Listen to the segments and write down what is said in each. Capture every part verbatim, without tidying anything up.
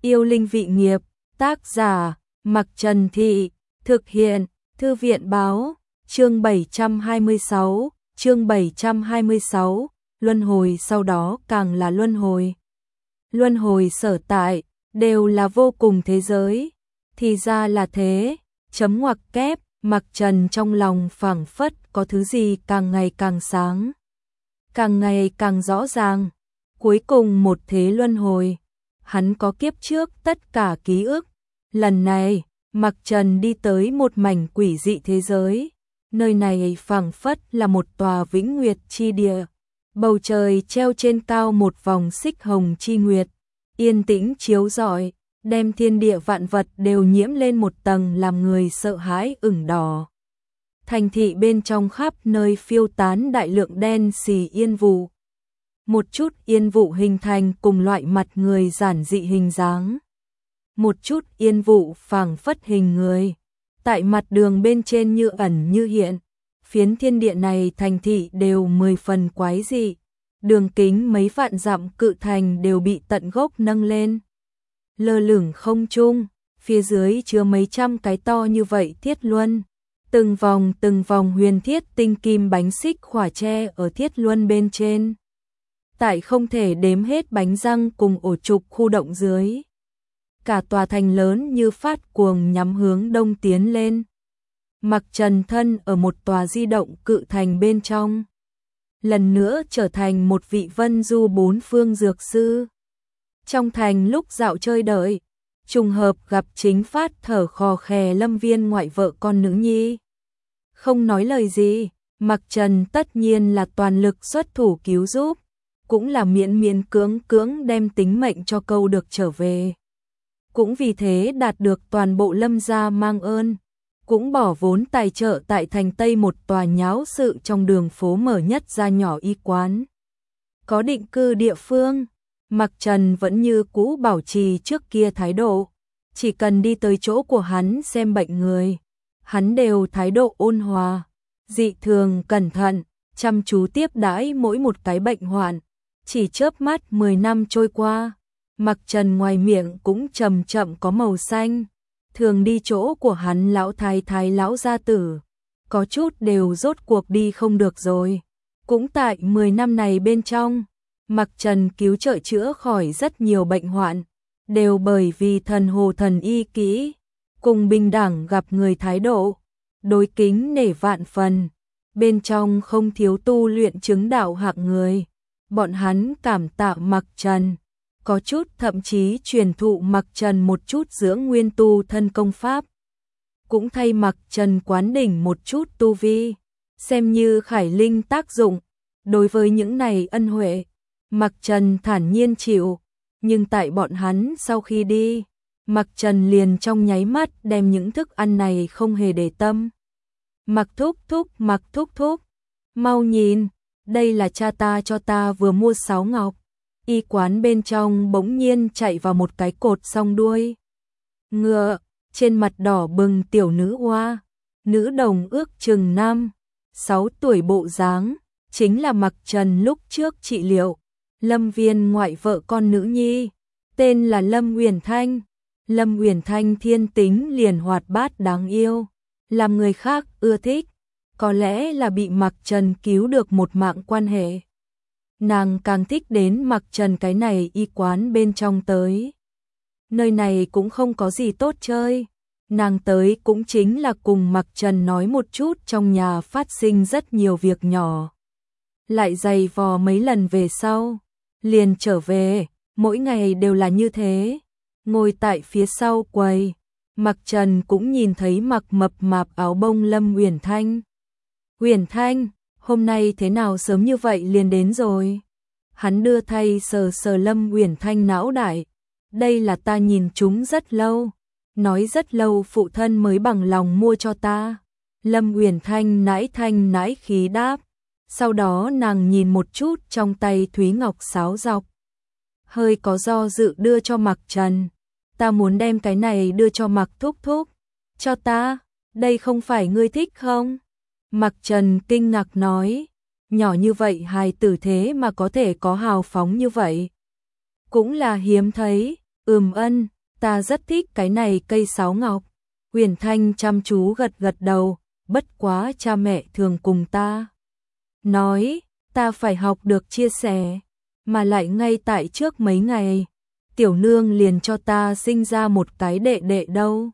Yêu linh vị nghiệp, tác giả, Mặc Trần Thị, thực hiện, Thư viện báo, chương bảy trăm hai mươi sáu, chương bảy trăm hai mươi sáu, luân hồi sau đó càng là luân hồi. Luân hồi sở tại, đều là vô cùng thế giới, thì ra là thế, chấm ngoặc kép, Mặc Trần trong lòng phảng phất có thứ gì càng ngày càng sáng, càng ngày càng rõ ràng, cuối cùng một thế luân hồi. Hắn có kiếp trước tất cả ký ức, lần này, Mặc Trần đi tới một mảnh quỷ dị thế giới, nơi này phảng phất là một tòa vĩnh nguyệt chi địa, bầu trời treo trên cao một vòng xích hồng chi nguyệt, yên tĩnh chiếu rọi, đem thiên địa vạn vật đều nhiễm lên một tầng làm người sợ hãi ửng đỏ. Thành thị bên trong khắp nơi phiêu tán đại lượng đen xì yên vụ. Một chút yên vụ hình thành cùng loại mặt người giản dị hình dáng. Một chút yên vụ phảng phất hình người, tại mặt đường bên trên như ẩn như hiện. Phiến thiên địa này thành thị đều mười phần quái dị, đường kính mấy vạn dặm cự thành đều bị tận gốc nâng lên. Lơ lửng không trung, phía dưới chứa mấy trăm cái to như vậy thiết luân. Từng vòng từng vòng huyền thiết tinh kim bánh xích khỏa tre ở thiết luân bên trên. Tại không thể đếm hết bánh răng cùng ổ trục khu động dưới. Cả tòa thành lớn như phát cuồng nhắm hướng đông tiến lên. Mặc Trần thân ở một tòa di động cự thành bên trong. Lần nữa trở thành một vị vân du bốn phương dược sư. Trong thành lúc dạo chơi đợi, trùng hợp gặp chính phát thở khò khè Lâm Viên ngoại vợ con nữ nhi. Không nói lời gì, Mặc Trần tất nhiên là toàn lực xuất thủ cứu giúp, cũng là miễn miễn cưỡng cưỡng đem tính mệnh cho câu được trở về. Cũng vì thế đạt được toàn bộ Lâm gia mang ơn, cũng bỏ vốn tài trợ tại thành Tây một tòa nháo sự trong đường phố mở nhất ra nhỏ y quán. Có định cư địa phương, Mặc Trần vẫn như cũ bảo trì trước kia thái độ, chỉ cần đi tới chỗ của hắn xem bệnh người, hắn đều thái độ ôn hòa, dị thường cẩn thận, chăm chú tiếp đãi mỗi một cái bệnh hoạn. Chỉ chớp mắt mười năm trôi qua, Mặc Trần ngoài miệng cũng chậm chậm có màu xanh, thường đi chỗ của hắn lão thái thái lão gia tử, có chút đều rốt cuộc đi không được rồi. Cũng tại mười năm này bên trong, Mặc Trần cứu trợ chữa khỏi rất nhiều bệnh hoạn, đều bởi vì thần hồ thần y kỹ, cùng bình đẳng gặp người thái độ, đối kính nể vạn phần, bên trong không thiếu tu luyện chứng đạo hạng người. Bọn hắn cảm tạ Mặc Trần, có chút thậm chí truyền thụ Mặc Trần một chút dưỡng nguyên tu thân công pháp, cũng thay Mặc Trần quán đỉnh một chút tu vi, xem như khải linh tác dụng. Đối với những này ân huệ, Mặc Trần thản nhiên chịu, nhưng tại bọn hắn sau khi đi, Mặc Trần liền trong nháy mắt đem những thức ăn này không hề để tâm. Mặc thúc thúc, Mặc thúc thúc, mau nhìn, đây là cha ta cho ta vừa mua sáo ngọc. Y quán bên trong bỗng nhiên chạy vào một cái cột song đuôi ngựa, trên mặt đỏ bừng tiểu nữ oa, nữ đồng ước chừng năm, sáu tuổi bộ dáng, chính là Mặc Trần lúc trước trị liệu, Lâm Viên ngoại vợ con nữ nhi, tên là Lâm Uyển Thanh. Lâm Uyển Thanh thiên tính liền hoạt bát đáng yêu, làm người khác ưa thích. Có lẽ là bị Mặc Trần cứu được một mạng quan hệ. Nàng càng thích đến Mặc Trần cái này y quán bên trong tới. Nơi này cũng không có gì tốt chơi. Nàng tới cũng chính là cùng Mặc Trần nói một chút trong nhà phát sinh rất nhiều việc nhỏ. Lại giày vò mấy lần về sau, liền trở về, mỗi ngày đều là như thế. Ngồi tại phía sau quầy, Mặc Trần cũng nhìn thấy mặc mập mạp áo bông Lâm Uyển Thanh. Uyển Thanh, hôm nay thế nào sớm như vậy liền đến rồi? Hắn đưa tay sờ sờ Lâm Uyển Thanh não đại. Đây là ta nhìn chúng rất lâu, nói rất lâu phụ thân mới bằng lòng mua cho ta. Lâm Uyển Thanh nãi thanh nãi khí đáp. Sau đó nàng nhìn một chút trong tay Thúy Ngọc sáo dọc, hơi có do dự đưa cho Mặc Trần. Ta muốn đem cái này đưa cho Mặc thúc thúc. Cho ta, đây không phải ngươi thích không? Mặc Trần kinh ngạc nói, nhỏ như vậy hài tử thế mà có thể có hào phóng như vậy. Cũng là hiếm thấy, Ừm ân, ta rất thích cái này cây sáo ngọc. Huyền Thanh chăm chú gật gật đầu, bất quá cha mẹ thường cùng ta nói, ta phải học được chia sẻ, mà lại ngay tại trước mấy ngày, tiểu nương liền cho ta sinh ra một cái đệ đệ đâu.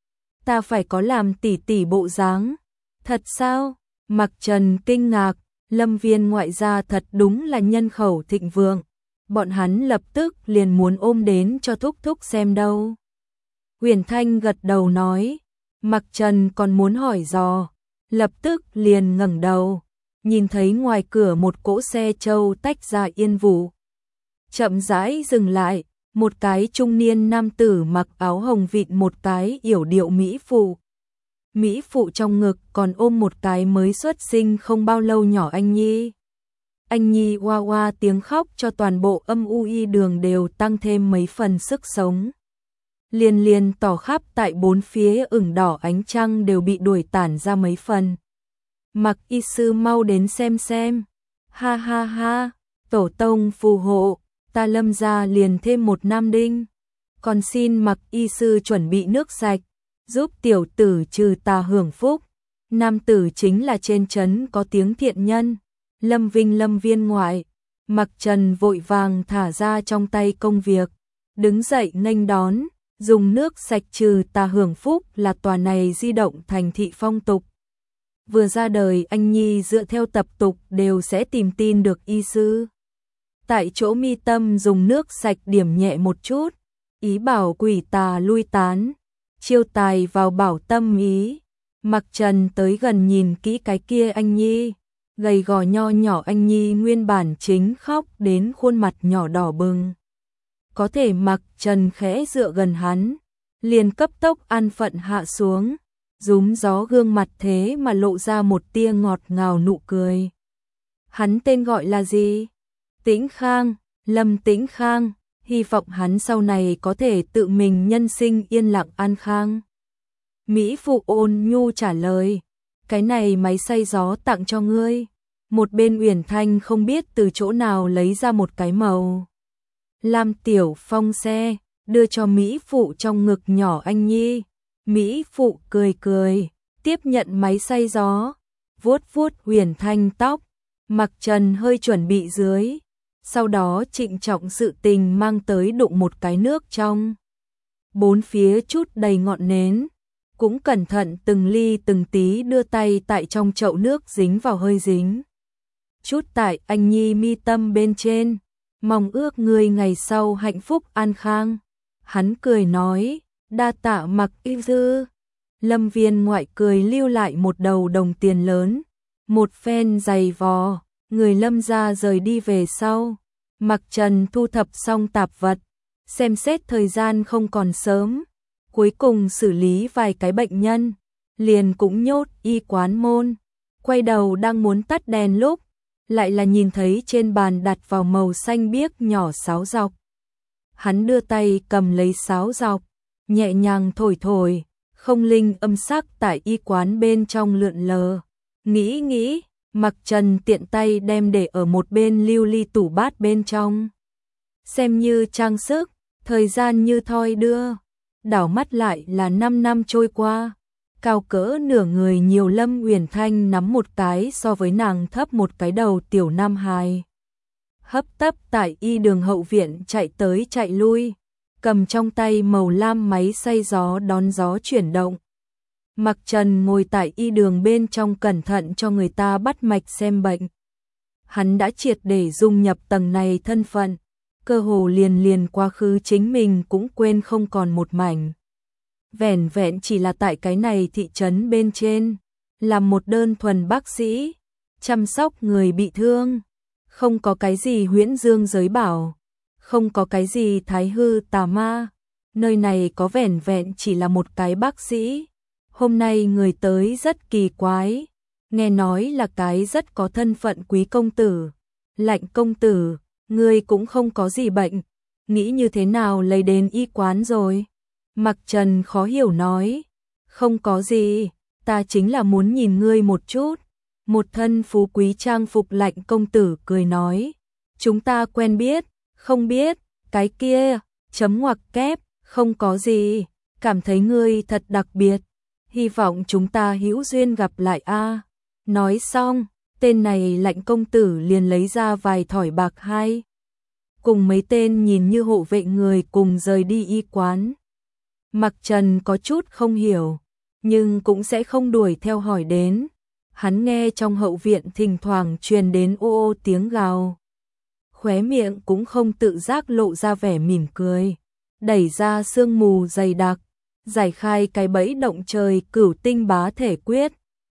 Ta phải có làm tỷ tỷ bộ dáng. Thật sao? Mặc Trần kinh ngạc, Lâm Viên ngoại gia thật đúng là nhân khẩu thịnh vượng. Bọn hắn lập tức liền muốn ôm đến cho thúc thúc xem đâu. Huyền Thanh gật đầu nói, Mặc Trần còn muốn hỏi dò, lập tức liền ngẩng đầu, nhìn thấy ngoài cửa một cỗ xe trâu tách ra yên vụ. Chậm rãi dừng lại, một cái trung niên nam tử mặc áo hồng vịn một cái yểu điệu mỹ phụ. Mỹ phụ trong ngực còn ôm một cái mới xuất sinh không bao lâu nhỏ anh nhi. Anh nhi oa oa tiếng khóc cho toàn bộ âm u y đường đều tăng thêm mấy phần sức sống. Liền liền tỏ khắp tại bốn phía ửng đỏ ánh trăng đều bị đuổi tản ra mấy phần. Mặc y sư mau đến xem xem. Ha ha ha, tổ tông phù hộ, ta Lâm gia liền thêm một nam đinh. Còn xin Mặc y sư chuẩn bị nước sạch, giúp tiểu tử trừ tà hưởng phúc. Nam tử chính là trên trấn có tiếng thiện nhân, Lâm Vinh Lâm Viên ngoại. Mặc Trần vội vàng thả ra trong tay công việc, đứng dậy nghênh đón, dùng nước sạch trừ tà hưởng phúc là tòa này di động thành thị phong tục. Vừa ra đời anh nhi dựa theo tập tục đều sẽ tìm tin được y sư. Tại chỗ mi tâm dùng nước sạch điểm nhẹ một chút, ý bảo quỷ tà lui tán, chiêu tài vào bảo tâm ý. Mặc Trần tới gần nhìn kỹ cái kia anh nhi, gầy gò nho nhỏ anh nhi nguyên bản chính khóc đến khuôn mặt nhỏ đỏ bừng. Có thể Mặc Trần khẽ dựa gần hắn, liền cấp tốc an phận hạ xuống, rúm gió gương mặt thế mà lộ ra một tia ngọt ngào nụ cười. Hắn tên gọi là gì? Tĩnh Khang, Lâm Tĩnh Khang, hy vọng hắn sau này có thể tự mình nhân sinh yên lặng an khang. Mỹ phụ ôn nhu trả lời, cái này máy xay gió tặng cho ngươi. Một bên Uyển Thanh không biết từ chỗ nào lấy ra một cái màu lam tiểu phong xe, đưa cho Mỹ phụ trong ngực nhỏ anh nhi. Mỹ phụ cười cười, tiếp nhận máy xay gió, vuốt vuốt Uyển Thanh tóc. Mặc Trần hơi chuẩn bị dưới, sau đó trịnh trọng sự tình mang tới đụng một cái nước trong. Bốn phía chút đầy ngọn nến, cũng cẩn thận từng ly từng tí đưa tay tại trong chậu nước dính vào hơi dính. Chút tại anh nhi mi tâm bên trên, mong ước người ngày sau hạnh phúc an khang. Hắn cười nói, đa tạ Mặc y sư. Lâm Viên ngoại cười lưu lại một đầu đồng tiền lớn, một phen giày vò, người Lâm gia rời đi về sau. Mặc Trần thu thập xong tạp vật, xem xét thời gian không còn sớm, cuối cùng xử lý vài cái bệnh nhân, liền cũng nhốt y quán môn. Quay đầu đang muốn tắt đèn lúc, lại là nhìn thấy trên bàn đặt vào màu xanh biếc nhỏ sáo dọc. Hắn đưa tay cầm lấy sáo dọc, nhẹ nhàng thổi thổi, không linh âm sắc tại y quán bên trong lượn lờ. Nghĩ nghĩ, Mặc Trần tiện tay đem để ở một bên lưu ly tủ bát bên trong. Xem như trang sức, thời gian như thoi đưa, đảo mắt lại là năm năm trôi qua. Cao cỡ nửa người nhiều Lâm Uyển Thanh nắm một cái so với nàng thấp một cái đầu tiểu nam hài. Hấp tấp tại y đường hậu viện chạy tới chạy lui, cầm trong tay màu lam máy xay gió đón gió chuyển động. Mặc Trần ngồi tại y đường bên trong cẩn thận cho người ta bắt mạch xem bệnh. Hắn đã triệt để dung nhập tầng này thân phận, cơ hồ liền liền quá khứ chính mình cũng quên không còn một mảnh. Vẻn vẹn chỉ là tại cái này thị trấn bên trên, làm một đơn thuần bác sĩ, chăm sóc người bị thương, không có cái gì huyễn dương giới bảo, không có cái gì thái hư tà ma, nơi này có vẻn vẹn chỉ là một cái bác sĩ. Hôm nay người tới rất kỳ quái, nghe nói là cái rất có thân phận quý công tử. Lạnh công tử, ngươi cũng không có gì bệnh, nghĩ như thế nào lấy đến y quán rồi? Mặc Trần khó hiểu nói, không có gì, ta chính là muốn nhìn ngươi một chút. Một thân phú quý trang phục Lạnh công tử cười nói, chúng ta quen biết, không biết, cái kia, Chấm ngoặc kép, không có gì, cảm thấy ngươi thật đặc biệt, hy vọng chúng ta hữu duyên gặp lại a. Nói xong, tên này Lạnh công tử liền lấy ra vài thỏi bạc hai. Cùng mấy tên nhìn như hộ vệ người cùng rời đi y quán. Mặc Trần có chút không hiểu, nhưng cũng sẽ không đuổi theo hỏi đến. Hắn nghe trong hậu viện thỉnh thoảng truyền đến ô ô tiếng gào. Khóe miệng cũng không tự giác lộ ra vẻ mỉm cười. Đẩy ra sương mù dày đặc, giải khai cái bẫy động trời cửu tinh bá thể quyết.